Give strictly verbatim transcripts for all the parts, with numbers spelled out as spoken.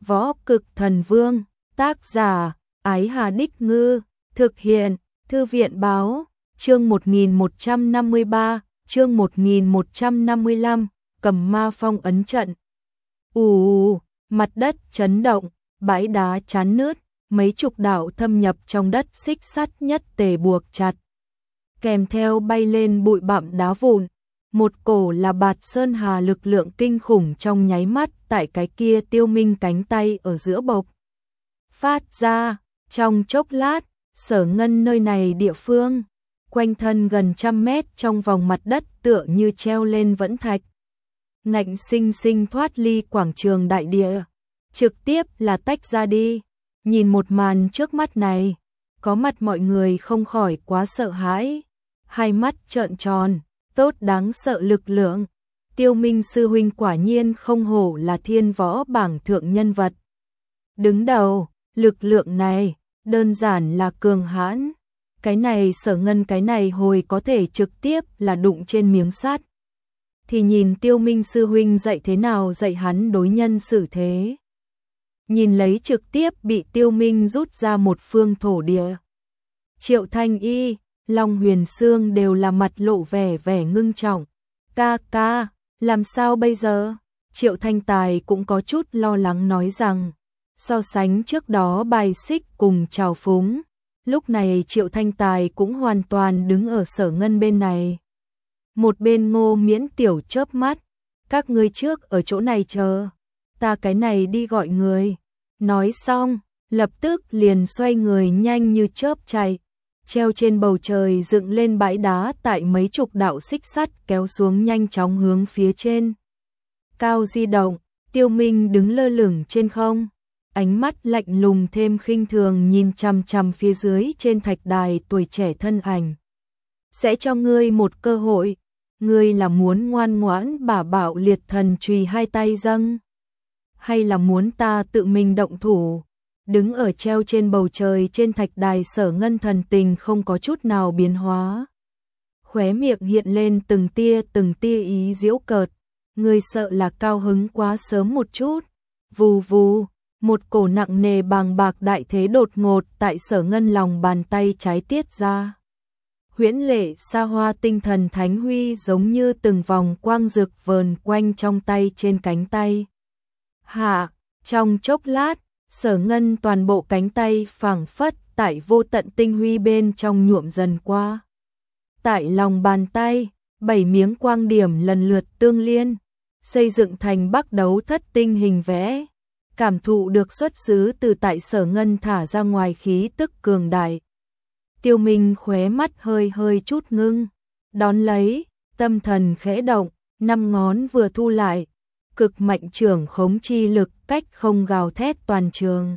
Võ Cực Thần Vương, tác giả, Ái Hà Đích Ngư, thực hiện, Thư viện Báo, chương một nghìn một trăm năm mươi ba, chương một nghìn một trăm năm mươi lăm, Cầm Ma Phong ấn trận. Ù, mặt đất chấn động, bãi đá chán nứt, mấy chục đạo thâm nhập trong đất xích sắt nhất tề buộc chặt. Kèm theo bay lên bụi bặm đá vụn, một cổ là bạt sơn hà lực lượng kinh khủng trong nháy mắt tại cái kia Tiêu Minh cánh tay ở giữa bộc phát ra. Trong chốc lát, Sở Ngân nơi này địa phương, quanh thân gần trăm mét trong vòng mặt đất tựa như treo lên vẫn thạch. Ngạnh sinh sinh thoát ly quảng trường đại địa, trực tiếp là tách ra đi. Nhìn một màn trước mắt này, có mặt mọi người không khỏi quá sợ hãi, hai mắt trợn tròn, tốt đáng sợ lực lượng. Tiêu Minh sư huynh quả nhiên không hổ là thiên võ bảng thượng nhân vật đứng đầu, lực lượng này đơn giản là cường hãn. Cái này Sở Ngân cái này hồi có thể trực tiếp là đụng trên miếng sắt, thì nhìn Tiêu Minh sư huynh dạy thế nào dạy hắn đối nhân xử thế. Nhìn lấy trực tiếp bị Tiêu Minh rút ra một phương thổ địa, Triệu Thanh Y, Long Huyền Sương đều là mặt lộ vẻ vẻ ngưng trọng. Ca ca, làm sao bây giờ? Triệu Thanh Tài cũng có chút lo lắng nói rằng, so sánh trước đó bài xích cùng trào phúng, lúc này Triệu Thanh Tài cũng hoàn toàn đứng ở Sở Ngân bên này. Một bên Ngô Miễn tiểu chớp mắt, các ngươi trước ở chỗ này chờ, ta cái này đi gọi người. Nói xong, lập tức liền xoay người nhanh như chớp chạy, treo trên bầu trời dựng lên bãi đá tại mấy chục đạo xích sắt kéo xuống nhanh chóng hướng phía trên cao di động. Tiêu Minh đứng lơ lửng trên không, ánh mắt lạnh lùng thêm khinh thường nhìn chằm chằm phía dưới trên thạch đài tuổi trẻ thân ảnh. Sẽ cho ngươi một cơ hội, ngươi là muốn ngoan ngoãn bả bạo liệt thần chùy hai tay dâng, hay là muốn ta tự mình động thủ? Đứng ở treo trên bầu trời trên thạch đài Sở Ngân thần tình không có chút nào biến hóa, khóe miệng hiện lên từng tia từng tia ý giễu cợt. Ngươi sợ là cao hứng quá sớm một chút. Vù vù, một cổ nặng nề bàng bạc đại thế đột ngột tại Sở Ngân lòng bàn tay trái tiết ra. Huyễn lệ xa hoa tinh thần thánh huy giống như từng vòng quang rực vờn quanh trong tay trên cánh tay. Hạ, trong chốc lát, Sở Ngân toàn bộ cánh tay phảng phất tại vô tận tinh huy bên trong nhuộm dần qua. Tại lòng bàn tay, bảy miếng quang điểm lần lượt tương liên, xây dựng thành Bắc Đấu Thất Tinh hình vẽ. Cảm thụ được xuất xứ từ tại Sở Ngân thả ra ngoài khí tức cường đại. Tiêu Minh khóe mắt hơi hơi chút ngưng, đón lấy, tâm thần khẽ động, năm ngón vừa thu lại, cực mạnh trưởng khống chi lực cách không gào thét toàn trường.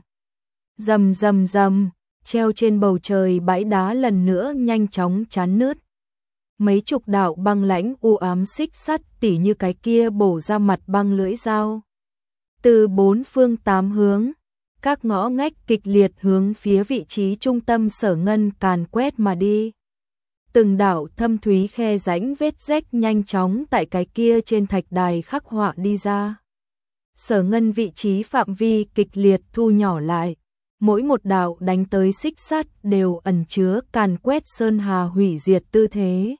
Rầm rầm rầm, treo trên bầu trời bãi đá lần nữa nhanh chóng chán nứt. Mấy chục đạo băng lãnh u ám xích sắt tỉ như cái kia bổ ra mặt băng lưỡi dao. Từ bốn phương tám hướng, các ngõ ngách kịch liệt hướng phía vị trí trung tâm Sở Ngân càn quét mà đi. Từng đạo thâm thúy khe rãnh vết rách nhanh chóng tại cái kia trên thạch đài khắc họa đi ra. Sở Ngân vị trí phạm vi kịch liệt thu nhỏ lại, mỗi một đạo đánh tới xích sắt đều ẩn chứa càn quét sơn hà hủy diệt tư thế.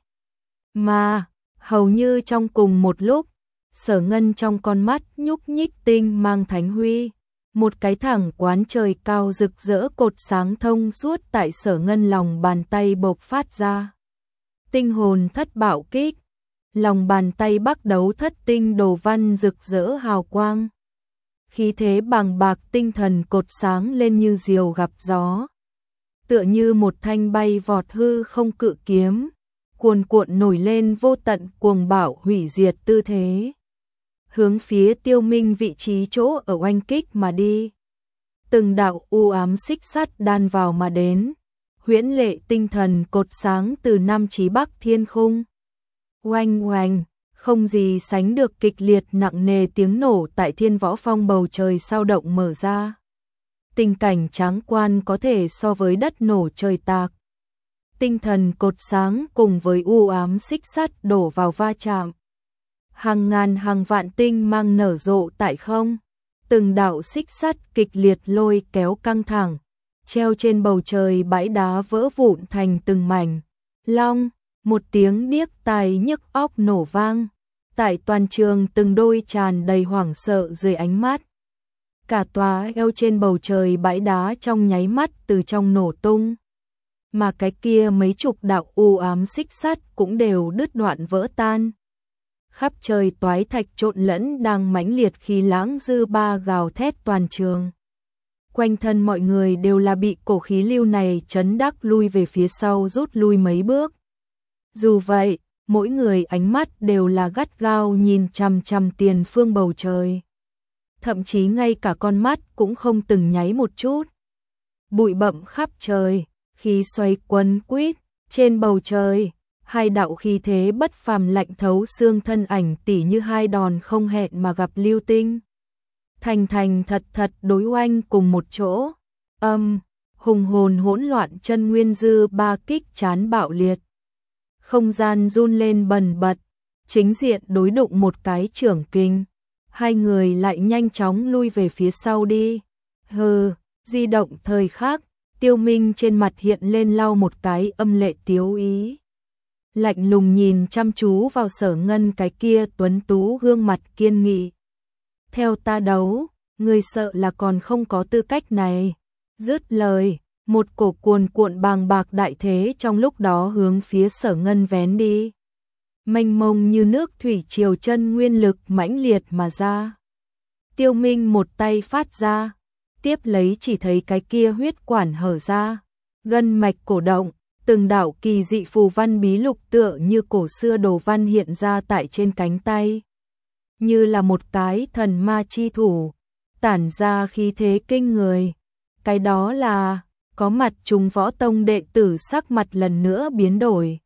Mà, hầu như trong cùng một lúc, Sở Ngân trong con mắt nhúc nhích tinh mang thánh huy, một cái thẳng quán trời cao rực rỡ cột sáng thông suốt tại Sở Ngân lòng bàn tay bộc phát ra. Tinh hồn thất bạo kích, lòng bàn tay Bắc Đấu Thất Tinh đồ văn rực rỡ hào quang. Khí thế bàng bạc tinh thần cột sáng lên như diều gặp gió, tựa như một thanh bay vọt hư không cự kiếm, cuồn cuộn nổi lên vô tận cuồng bạo hủy diệt tư thế, hướng phía Tiêu Minh vị trí chỗ ở oanh kích mà đi. Từng đạo u ám xích sắt đan vào mà đến, huyễn lệ tinh thần cột sáng từ Nam chí Bắc thiên khung. Oanh oanh, không gì sánh được kịch liệt nặng nề tiếng nổ tại Thiên Võ Phong bầu trời sao động mở ra. Tình cảnh tráng quan có thể so với đất nổ trời tạc. Tinh thần cột sáng cùng với u ám xích sắt đổ vào va chạm. Hàng ngàn hàng vạn tinh mang nở rộ tại không. từng đạo xích sắt kịch liệt lôi kéo căng thẳng, treo trên bầu trời bãi đá vỡ vụn thành từng mảnh. Long, một tiếng điếc tai nhức óc nổ vang, tại toàn trường từng đôi tràn đầy hoảng sợ dưới ánh mắt. Cả tòa eo trên bầu trời bãi đá trong nháy mắt từ trong nổ tung. Mà cái kia mấy chục đạo u ám xích sắt cũng đều đứt đoạn vỡ tan. Khắp trời toái thạch trộn lẫn đang mãnh liệt khí lãng dư ba gào thét toàn trường. Quanh thân mọi người đều là bị cổ khí lưu này chấn đắc lui về phía sau rút lui mấy bước. Dù vậy, mỗi người ánh mắt đều là gắt gao nhìn chằm chằm tiền phương bầu trời. Thậm chí ngay cả con mắt cũng không từng nháy một chút. Bụi bặm khắp trời, khí xoay quấn quýt trên bầu trời, hai đạo khí thế bất phàm lạnh thấu xương thân ảnh tỉ như hai đòn không hẹn mà gặp lưu tinh. Thành thành thật thật đối oanh cùng một chỗ, âm, hùng hồn hỗn loạn chân nguyên dư ba kích chán bạo liệt. Không gian run lên bần bật, chính diện đối đụng một cái trưởng kinh, hai người lại nhanh chóng lui về phía sau đi. Hừ, di động thời khắc, Tiêu Minh trên mặt hiện lên lau một cái âm lệ tiếu ý. Lạnh lùng nhìn chăm chú vào Sở Ngân cái kia tuấn tú gương mặt kiên nghị. Theo ta đấu, người sợ là còn không có tư cách này. Dứt lời, một cổ cuồn cuộn bàng bạc đại thế trong lúc đó hướng phía Sở Ngân vén đi. Mênh mông như nước thủy triều chân nguyên lực mãnh liệt mà ra. Tiêu Minh một tay phát ra, tiếp lấy chỉ thấy cái kia huyết quản hở ra, gân mạch cổ động, từng đạo kỳ dị phù văn bí lục tựa như cổ xưa đồ văn hiện ra tại trên cánh tay. Như là một cái thần ma chi thủ, tản ra khí thế kinh người. Cái đó là, có mặt trùng võ tông đệ tử sắc mặt lần nữa biến đổi.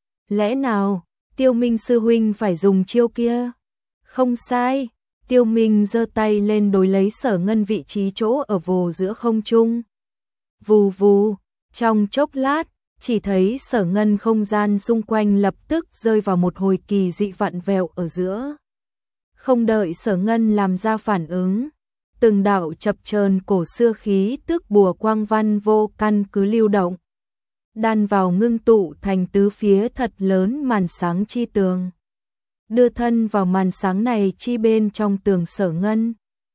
Lẽ nào, Tiêu Minh sư huynh phải dùng chiêu kia? Không sai, Tiêu Minh giơ tay lên đối lấy Sở Ngân vị trí chỗ ở vồ giữa không trung. Vù vù, trong chốc lát, chỉ thấy Sở Ngân không gian xung quanh lập tức rơi vào một hồi kỳ dị vặn vẹo ở giữa. Không đợi Sở Ngân làm ra phản ứng, từng đạo chập chờn cổ xưa khí tức bùa quang văn vô căn cứ lưu động, đan vào ngưng tụ thành tứ phía thật lớn màn sáng chi tường. Đưa thân vào màn sáng này chi bên trong tường Sở Ngân.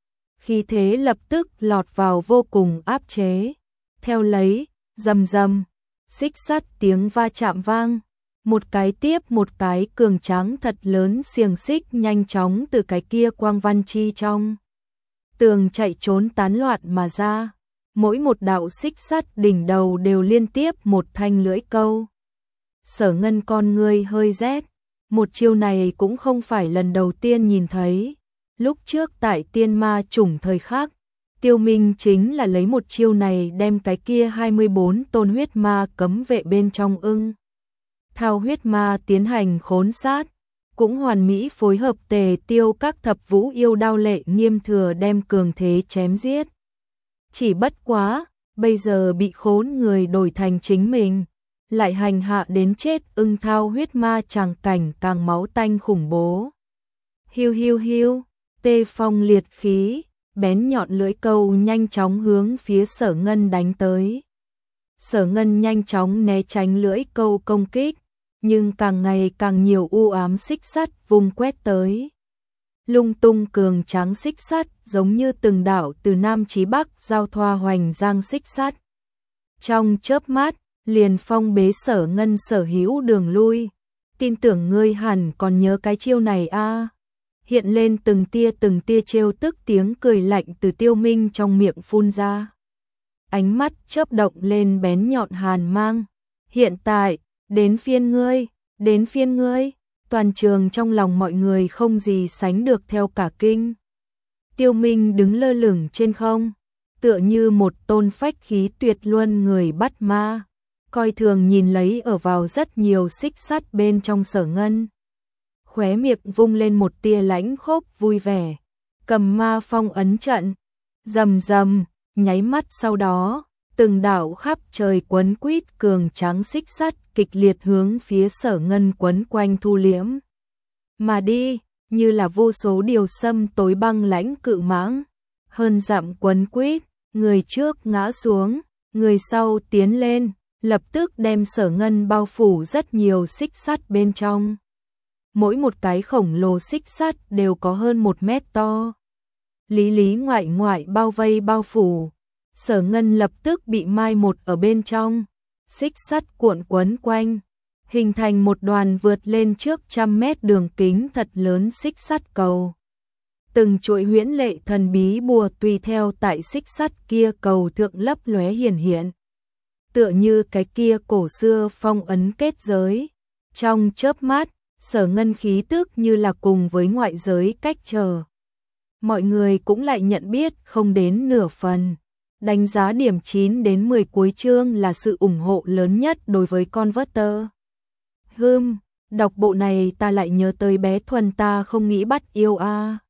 Khí thế lập tức lọt vào vô cùng áp chế. Theo lấy, rầm rầm, xích sắt tiếng va chạm vang. Một cái tiếp một cái cường tráng thật lớn xiềng xích nhanh chóng từ cái kia quang văn chi trong tường chạy trốn tán loạn mà ra. Mỗi một đạo xích sắt đỉnh đầu đều liên tiếp một thanh lưỡi câu. Sở Ngân con ngươi hơi rét. Một chiêu này cũng không phải lần đầu tiên nhìn thấy. Lúc trước tại tiên ma chủng thời khắc, Tiêu Minh chính là lấy một chiêu này đem cái kia hai mươi bốn tôn huyết ma cấm vệ bên trong ưng thao huyết ma tiến hành khốn sát, cũng hoàn mỹ phối hợp tề tiêu các thập vũ yêu đao lệ nghiêm thừa đem cường thế chém giết. Chỉ bất quá, bây giờ bị khốn người đổi thành chính mình, lại hành hạ đến chết ưng thao huyết ma tràng cảnh càng máu tanh khủng bố. Hiu hiu hiu, tê phong liệt khí, bén nhọn lưỡi câu nhanh chóng hướng phía Sở Ngân đánh tới. Sở Ngân nhanh chóng né tránh lưỡi câu công kích, nhưng càng ngày càng nhiều u ám xích sắt vùng quét tới. Lung tung cường tráng xích sắt giống như từng đạo từ Nam chí Bắc giao thoa hoành giang xích sắt. Trong chớp mắt, liền phong bế Sở Ngân sở hữu đường lui. Tin tưởng ngươi hẳn còn nhớ cái chiêu này a. À. Hiện lên từng tia từng tia trêu tức tiếng cười lạnh từ Tiêu Minh trong miệng phun ra. Ánh mắt chớp động lên bén nhọn hàn mang. Hiện tại, đến phiên ngươi, đến phiên ngươi. Toàn trường trong lòng mọi người không gì sánh được theo cả kinh. Tiêu Minh đứng lơ lửng trên không, tựa như một tôn phách khí tuyệt luân người bắt ma, coi thường nhìn lấy ở vào rất nhiều xích sắt bên trong Sở Ngân. Khóe miệng vung lên một tia lãnh khốc vui vẻ, cầm ma phong ấn trận, rầm rầm, nháy mắt sau đó, từng đạo khắp trời quấn quýt cường tráng xích sắt kịch liệt hướng phía Sở Ngân quấn quanh thu liễm mà đi, như là vô số điều xâm tối băng lãnh cự mãng. hơn dặm quấn quýt, người trước ngã xuống, người sau tiến lên, lập tức đem Sở Ngân bao phủ rất nhiều xích sắt bên trong. Mỗi một cái khổng lồ xích sắt đều có hơn một mét to. Lý lý ngoại ngoại bao vây bao phủ, Sở Ngân lập tức bị mai một ở bên trong, xích sắt cuộn quấn quanh, hình thành một đoàn vượt lên trước trăm mét đường kính thật lớn xích sắt cầu. Từng chuỗi huyễn lệ thần bí bùa tùy theo tại xích sắt kia cầu thượng lấp lóe hiển hiện. Tựa như cái kia cổ xưa phong ấn kết giới. Trong chớp mắt, Sở Ngân khí tức như là cùng với ngoại giới cách trở. Mọi người cũng lại nhận biết không đến nửa phần. Đánh giá điểm chín đến mười cuối chương là sự ủng hộ lớn nhất đối với Converter. Hừm, đọc bộ này ta lại nhớ tới bé Thuần ta không nghĩ bắt yêu a. À.